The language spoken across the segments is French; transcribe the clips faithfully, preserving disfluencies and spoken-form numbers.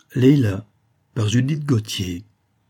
Leila, par Judith Gauthier.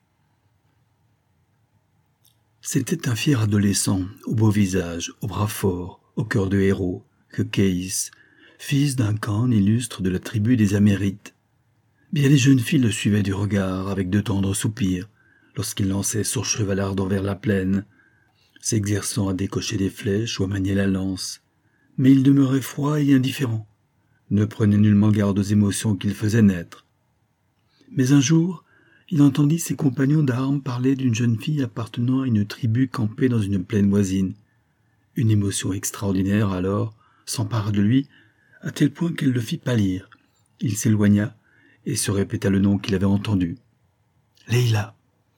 C'était un fier adolescent, au beau visage, au bras fort, au cœur de héros, que Keïs, fils d'un khan illustre de la tribu des Amérites. Bien les jeunes filles le suivaient du regard avec de tendres soupirs, lorsqu'il lançait son cheval ardent vers la plaine, s'exerçant à décocher des flèches ou à manier la lance. Mais il demeurait froid et indifférent, ne prenait nullement garde aux émotions qu'il faisait naître. Mais un jour, il entendit ses compagnons d'armes parler d'une jeune fille appartenant à une tribu campée dans une plaine voisine. Une émotion extraordinaire, alors, s'empara de lui, à tel point qu'elle le fit pâlir. Il s'éloigna et se répéta le nom qu'il avait entendu. « Leila !»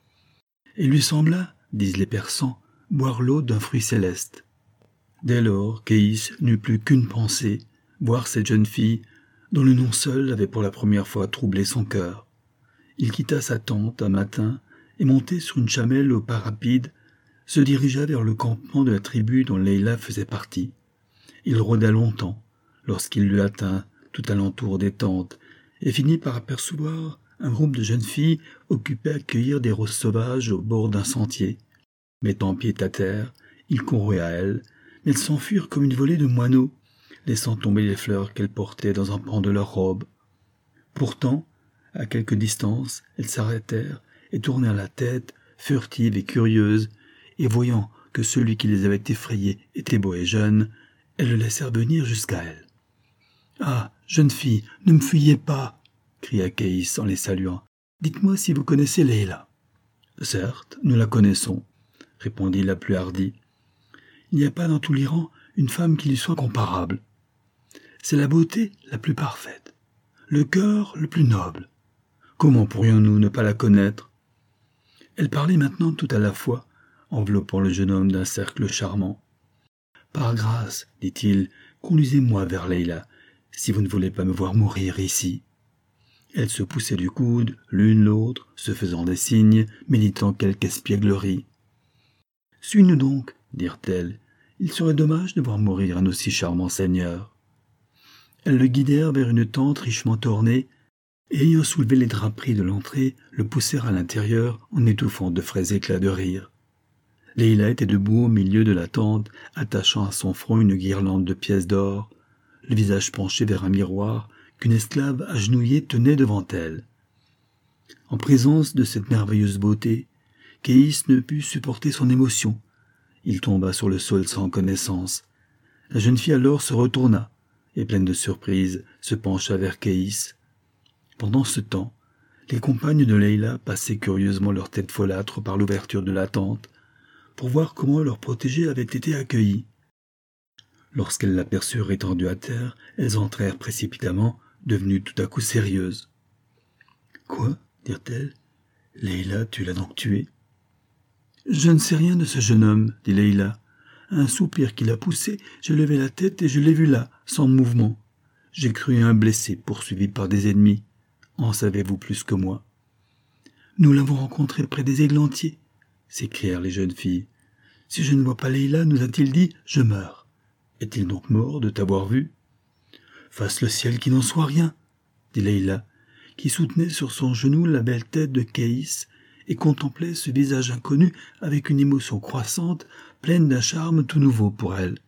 Il lui sembla, disent les Persans, boire l'eau d'un fruit céleste. Dès lors, Keïs n'eut plus qu'une pensée, voir cette jeune fille, dont le nom seul avait pour la première fois troublé son cœur. Il quitta sa tente un matin et, monté sur une chamelle au pas rapide, se dirigea vers le campement de la tribu dont Leila faisait partie. Il rôda longtemps, lorsqu'il l'eut atteint tout alentour des tentes, et finit par apercevoir un groupe de jeunes filles occupées à cueillir des roses sauvages au bord d'un sentier. Mettant pied à terre, il courut à elles, mais elles s'enfuirent comme une volée de moineaux, laissant tomber les fleurs qu'elles portaient dans un pan de leur robe. Pourtant, à quelque distance, elles s'arrêtèrent et tournèrent la tête, furtives et curieuses, et voyant que celui qui les avait effrayées était beau et jeune, elles le laissèrent venir jusqu'à elles. « Ah, jeune fille, ne me fuyez pas !» cria Keïs en les saluant. « Dites-moi si vous connaissez Leila. »« Certes, nous la connaissons, » répondit la plus hardie. « Il n'y a pas dans tout l'Iran une femme qui lui soit comparable. C'est la beauté la plus parfaite, le cœur le plus noble. Comment pourrions-nous ne pas la connaître ?» Elle parlait maintenant tout à la fois, enveloppant le jeune homme d'un cercle charmant. « Par grâce, dit-il, conduisez-moi vers Leila, si vous ne voulez pas me voir mourir ici. » Elles se poussaient du coude, l'une l'autre, se faisant des signes, méditant quelque espièglerie. « Suis-nous donc, dirent-elles, il serait dommage de voir mourir un aussi charmant seigneur. » Elles le guidèrent vers une tente richement ornée, et ayant soulevé les draperies de l'entrée, le poussèrent à l'intérieur en étouffant de frais éclats de rire. Leila était debout au milieu de la tente, attachant à son front une guirlande de pièces d'or, le visage penché vers un miroir qu'une esclave agenouillée tenait devant elle. En présence de cette merveilleuse beauté, Keïs ne put supporter son émotion. Il tomba sur le sol sans connaissance. La jeune fille alors se retourna, et pleine de surprise, se pencha vers Keïs. Pendant ce temps, les compagnes de Leila passaient curieusement leur tête folâtre par l'ouverture de la tente, pour voir comment leur protégé avait été accueilli. Lorsqu'elles l'aperçurent étendu à terre, elles entrèrent précipitamment, devenues tout à coup sérieuses. « Quoi ?» dirent-elles. « Leila, tu l'as donc tué ?»« Je ne sais rien de ce jeune homme, » dit Leila. « Un soupir qui l'a poussé, j'ai levé la tête et je l'ai vu là, sans mouvement. J'ai cru un blessé poursuivi par des ennemis. En savez-vous plus que moi ?»« Nous l'avons rencontré près des églantiers, » s'écrièrent les jeunes filles. « Si je ne vois pas Leila, nous a-t-il dit, je meurs. Est-il donc mort de t'avoir vu ?»« Fasse le ciel qu'il n'en soit rien, » dit Leila, qui soutenait sur son genou la belle tête de Keïs et contemplait ce visage inconnu avec une émotion croissante, pleine d'un charme tout nouveau pour elle.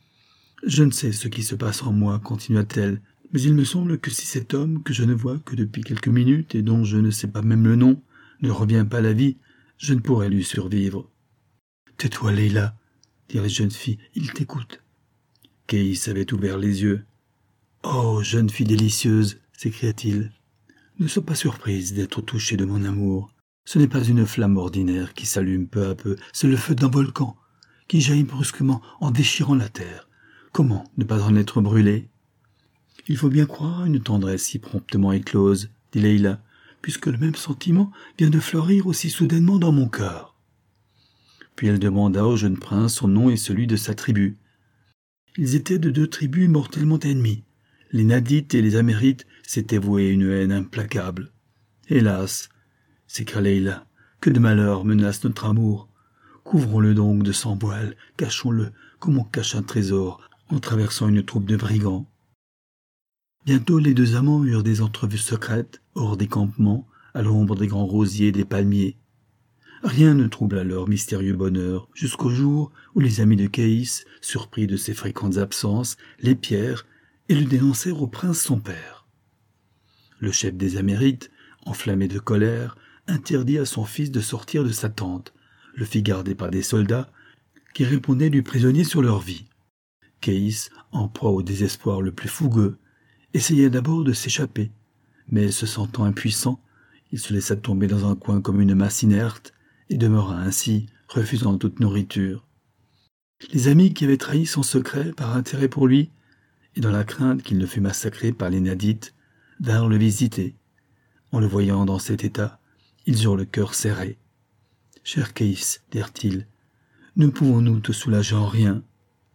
« Je ne sais ce qui se passe en moi, » continua-t-elle, « mais il me semble que si cet homme, que je ne vois que depuis quelques minutes et dont je ne sais pas même le nom, ne revient pas à la vie, je ne pourrai lui survivre. »« Tais-toi, Leila, » dirent les jeunes filles, « il t'écoute. » Keïs avait ouvert les yeux. « Oh, jeune fille délicieuse !» s'écria-t-il. « Ne sois pas surprise d'être touchée de mon amour. Ce n'est pas une flamme ordinaire qui s'allume peu à peu, c'est le feu d'un volcan, qui jaillit brusquement en déchirant la terre. Comment ne pas en être brûlé ? Il faut bien croire à une tendresse si promptement éclose, dit Leila, puisque le même sentiment vient de fleurir aussi soudainement dans mon cœur. » Puis elle demanda au jeune prince son nom et celui de sa tribu. Ils étaient de deux tribus mortellement ennemies. Les Nadites et les Amérites s'étaient voués une haine implacable. « Hélas !» s'écria Leila, « que de malheurs menacent notre amour. Couvrons-le donc de sang voile, cachons-le comme on cache un trésor en traversant une troupe de brigands. » Bientôt les deux amants eurent des entrevues secrètes, hors des campements, à l'ombre des grands rosiers et des palmiers. Rien ne troubla leur mystérieux bonheur, jusqu'au jour où les amis de Caïs, surpris de ses fréquentes absences, l'épièrent et le dénoncèrent au prince son père. Le chef des Amérites, enflammé de colère, interdit à son fils de sortir de sa tente, le fit garder par des soldats qui répondaient du prisonnier sur leur vie. Caïs, en proie au désespoir le plus fougueux, essaya d'abord de s'échapper, mais se sentant impuissant, il se laissa tomber dans un coin comme une masse inerte et demeura ainsi, refusant toute nourriture. Les amis qui avaient trahi son secret par intérêt pour lui, et dans la crainte qu'il ne fût massacré par les Nadites, vinrent le visiter. En le voyant dans cet état, ils eurent le cœur serré. « Cher Caïs, dirent-ils, ne pouvons-nous te soulager en rien ?»«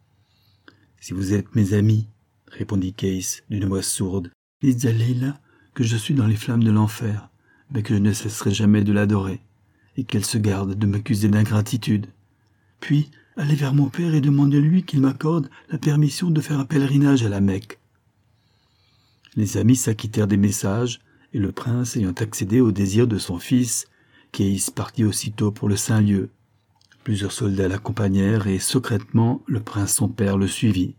Si vous êtes mes amis, répondit Caïs d'une voix sourde, dites à Leila que je suis dans les flammes de l'enfer, mais que je ne cesserai jamais de l'adorer, et qu'elle se garde de m'accuser d'ingratitude. Puis, allez vers mon père et demandez-lui qu'il m'accorde la permission de faire un pèlerinage à la Mecque. » Les amis s'acquittèrent des messages, et le prince ayant accédé au désir de son fils, Caïs partit aussitôt pour le saint lieu. Plusieurs soldats l'accompagnèrent, et secrètement le prince son père le suivit.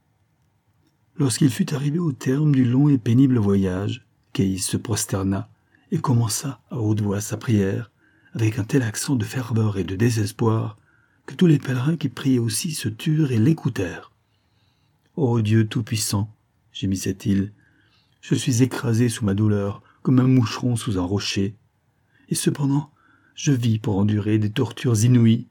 Lorsqu'il fut arrivé au terme du long et pénible voyage, Caïs se prosterna et commença à haute voix sa prière, avec un tel accent de ferveur et de désespoir que tous les pèlerins qui priaient aussi se turent et l'écoutèrent. « Ô Dieu tout-puissant, gémissait-il, je suis écrasé sous ma douleur comme un moucheron sous un rocher, et cependant je vis pour endurer des tortures inouïes.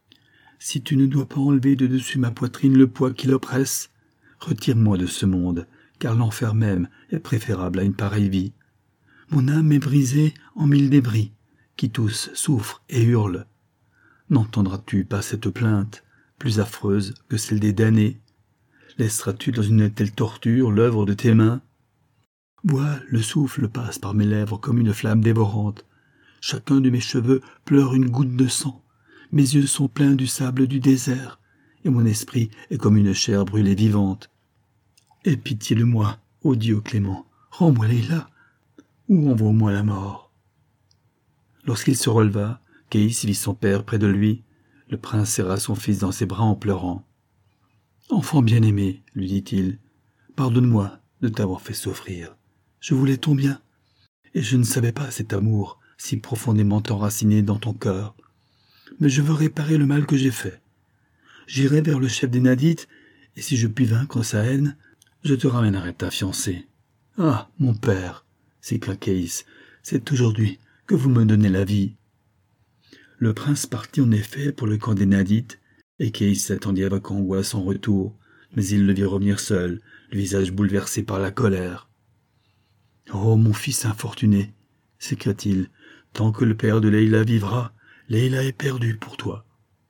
Si tu ne dois pas enlever de dessus ma poitrine le poids qui l'oppresse, retire-moi de ce monde, car l'enfer même est préférable à une pareille vie. Mon âme est brisée en mille débris, qui tous souffrent et hurlent. N'entendras-tu pas cette plainte, plus affreuse que celle des damnés? Laisseras-tu dans une telle torture l'œuvre de tes mains? Vois, le souffle passe par mes lèvres comme une flamme dévorante. Chacun de mes cheveux pleure une goutte de sang. Mes yeux sont pleins du sable du désert, et mon esprit est comme une chair brûlée vivante. Aie pitié de moi, ô Dieu clément, rends-moi Leila, ou envoie-moi la mort. » Lorsqu'il se releva, Caïs vit son père près de lui. Le prince serra son fils dans ses bras en pleurant. « Enfant bien-aimé, lui dit-il, pardonne-moi de t'avoir fait souffrir. Je voulais ton bien, et je ne savais pas cet amour si profondément enraciné dans ton cœur. Mais je veux réparer le mal que j'ai fait. J'irai vers le chef des Nadites, et si je puis vaincre sa haine, je te ramènerai ta fiancée. »« Ah, mon père, s'écria Caïs, c'est aujourd'hui que vous me donnez la vie. » Le prince partit en effet pour le camp des Nadites, et Caïs s'attendit avec angoisse son retour, mais il le vit revenir seul, le visage bouleversé par la colère. « Oh, mon fils infortuné, s'écria-t-il, tant que le père de Leila vivra, Leila est perdue pour toi. »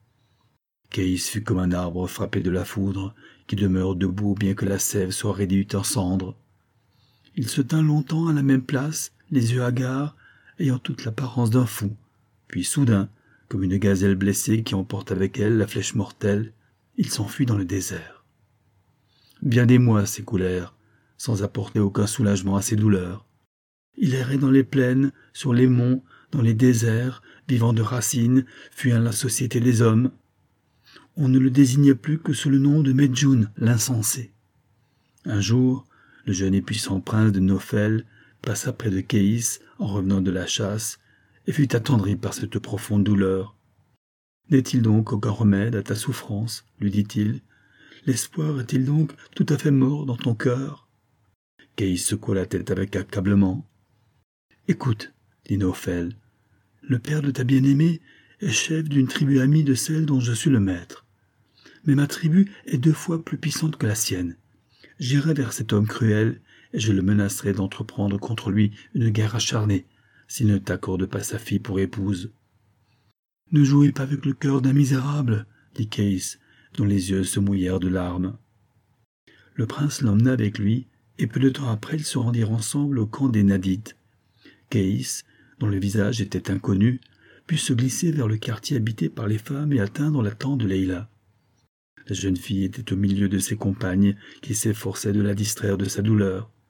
Caïs fut comme un arbre frappé de la foudre, qui demeure debout bien que la sève soit réduite en cendres. Il se tint longtemps à la même place, les yeux hagards, ayant toute l'apparence d'un fou, puis soudain, comme une gazelle blessée qui emporte avec elle la flèche mortelle, il s'enfuit dans le désert. Bien des mois s'écoulèrent, sans apporter aucun soulagement à ses douleurs. Il errait dans les plaines, sur les monts, dans les déserts, vivant de racines, fuyant la société des hommes. On ne le désignait plus que sous le nom de Medjoun, l'insensé. Un jour, le jeune et puissant prince de Nophel passa près de Caïs en revenant de la chasse et fut attendri par cette profonde douleur. « N'est-il donc aucun remède à ta souffrance ?» lui dit-il. « L'espoir est-il donc tout à fait mort dans ton cœur ?» Caïs secoua la tête avec accablement. « Écoute, dit Nophel, le père de ta bien-aimée est chef d'une tribu amie de celle dont je suis le maître. Mais ma tribu est deux fois plus puissante que la sienne. J'irai vers cet homme cruel et je le menacerai d'entreprendre contre lui une guerre acharnée s'il ne t'accorde pas sa fille pour épouse. »« Ne jouez pas avec le cœur d'un misérable, dit Caïs, dont les yeux se mouillèrent de larmes. Le prince l'emmena avec lui, et peu de temps après ils se rendirent ensemble au camp des Nadites. Caïs, dont le visage était inconnu, put se glisser vers le quartier habité par les femmes et atteindre la tente de Leila. La jeune fille était au milieu de ses compagnes qui s'efforçaient de la distraire de sa douleur.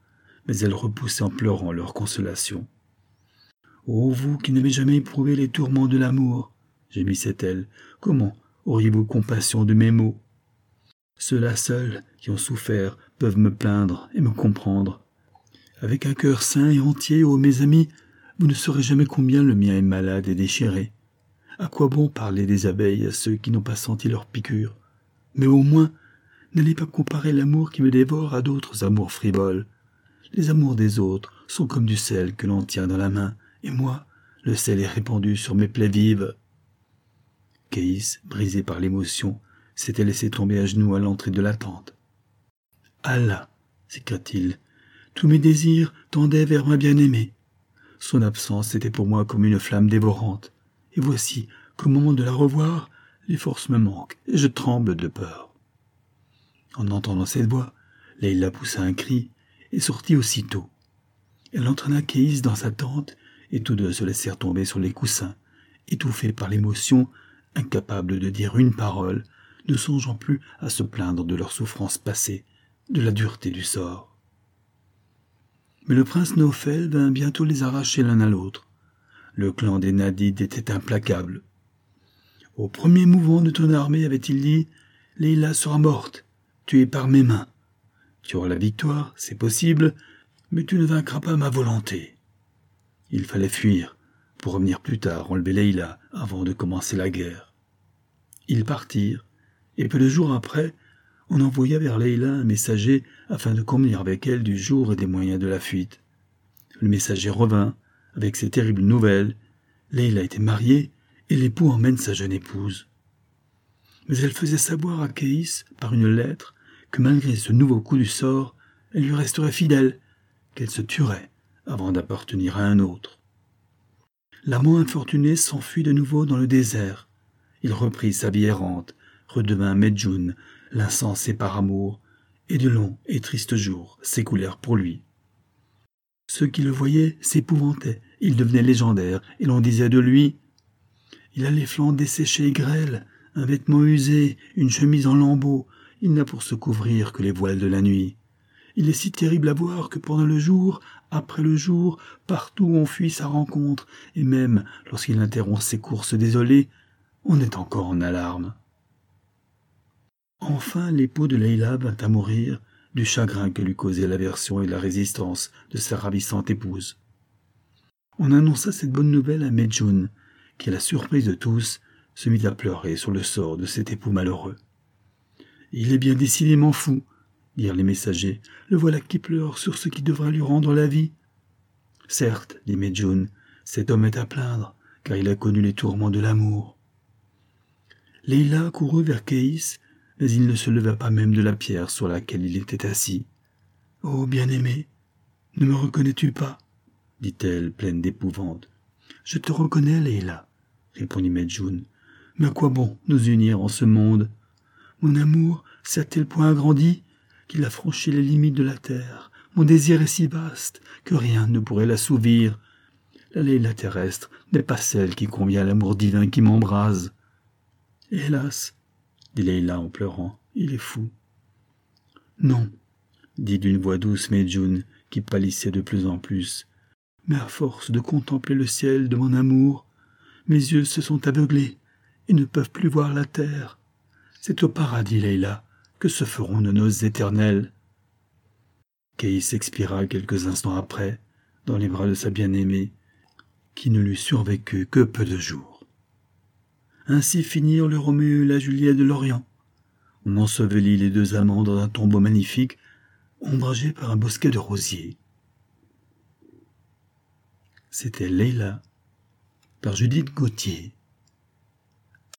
mais elle repoussait en pleurant leur consolation. « Ô vous qui n'avez jamais éprouvé les tourments de l'amour, gémissait-elle, comment auriez-vous compassion de mes maux? Ceux-là seuls qui ont souffert peuvent me plaindre et me comprendre. Avec un cœur sain et entier, ô mes amis, vous ne saurez jamais combien le mien est malade et déchiré. À quoi bon parler des abeilles à ceux qui n'ont pas senti leur piqûre? Mais au moins, n'allez pas comparer l'amour qui me dévore à d'autres amours frivoles. Les amours des autres sont comme du sel que l'on tient dans la main, et moi, le sel est répandu sur mes plaies vives. » Caïs, brisé par l'émotion, s'était laissé tomber à genoux à l'entrée de la tente. « Allah !» s'écria-t-il, « tous mes désirs tendaient vers ma bien-aimée. Son absence était pour moi comme une flamme dévorante, et voici qu'au moment de la revoir, les forces me manquent, et je tremble de peur. » En entendant cette voix, Leïla poussa un cri et sortit aussitôt. Elle entraîna Caïs dans sa tente, et tous deux se laissèrent tomber sur les coussins, étouffés par l'émotion, incapables de dire une parole, ne songeant plus à se plaindre de leurs souffrances passées, de la dureté du sort. Mais le prince Naufel vint bientôt les arracher l'un à l'autre. Le clan des Nadides était implacable. Au premier mouvement de ton armée, avait-il dit, Leïla sera morte, tuée par mes mains. Tu auras la victoire, c'est possible, mais tu ne vaincras pas ma volonté. Il fallait fuir, pour revenir plus tard enlever Leïla avant de commencer la guerre. Ils partirent, et peu de jours après, on envoya vers Leïla un messager afin de convenir avec elle du jour et des moyens de la fuite. Le messager revint, avec ces terribles nouvelles. Leïla était mariée, et l'époux emmène sa jeune épouse. Mais elle faisait savoir à Caïs, par une lettre, que malgré ce nouveau coup du sort, elle lui resterait fidèle, qu'elle se tuerait avant d'appartenir à un autre. L'amant infortuné s'enfuit de nouveau dans le désert. Il reprit sa vie errante, redevint Medjoun, l'insensé par amour, et de longs et tristes jours s'écoulèrent pour lui. Ceux qui le voyaient s'épouvantaient, il devenait légendaire, et l'on disait de lui « Il a les flancs desséchés et grêles, un vêtement usé, une chemise en lambeaux, il n'a pour se couvrir que les voiles de la nuit. Il est si terrible à voir que pendant le jour, après le jour, partout on fuit sa rencontre, et même lorsqu'il interrompt ses courses désolées, on est encore en alarme. » Enfin, l'époux de Leïla vint à mourir du chagrin que lui causait l'aversion et la résistance de sa ravissante épouse. On annonça cette bonne nouvelle à Medjoun, qui, à la surprise de tous, se mit à pleurer sur le sort de cet époux malheureux. « Il est bien décidément fou, » dirent les messagers, « le voilà qui pleure sur ce qui devra lui rendre la vie. »« Certes, » dit Medjoun, « cet homme est à plaindre, car il a connu les tourments de l'amour. » Leïla courut vers Caïs, mais il ne se leva pas même de la pierre sur laquelle il était assis. « Oh, bien-aimé, ne me reconnais-tu pas ?» dit-elle, pleine d'épouvante. « Je te reconnais, Leïla, » répondit Medjoun. « Mais à quoi bon nous unir en ce monde? Mon amour s'est à tel point agrandi qu'il a franchi les limites de la terre. Mon désir est si vaste que rien ne pourrait l'assouvir. La Leïla terrestre n'est pas celle qui convient à l'amour divin qui m'embrase. »« Hélas, » dit Leïla en pleurant, « il est fou. »« Non, » dit d'une voix douce Medjoun, qui pâlissait de plus en plus, « mais à force de contempler le ciel de mon amour, mes yeux se sont aveuglés et ne peuvent plus voir la terre. C'est au paradis, Leïla, que se feront nos noces éternelles. » Caïs expira quelques instants après, dans les bras de sa bien-aimée, qui ne lui survécut que peu de jours. Ainsi finirent le Roméo et la Juliette de l'Orient. On ensevelit les deux amants dans un tombeau magnifique, ombragé par un bosquet de rosiers. C'était Leïla, par Judith Gauthier.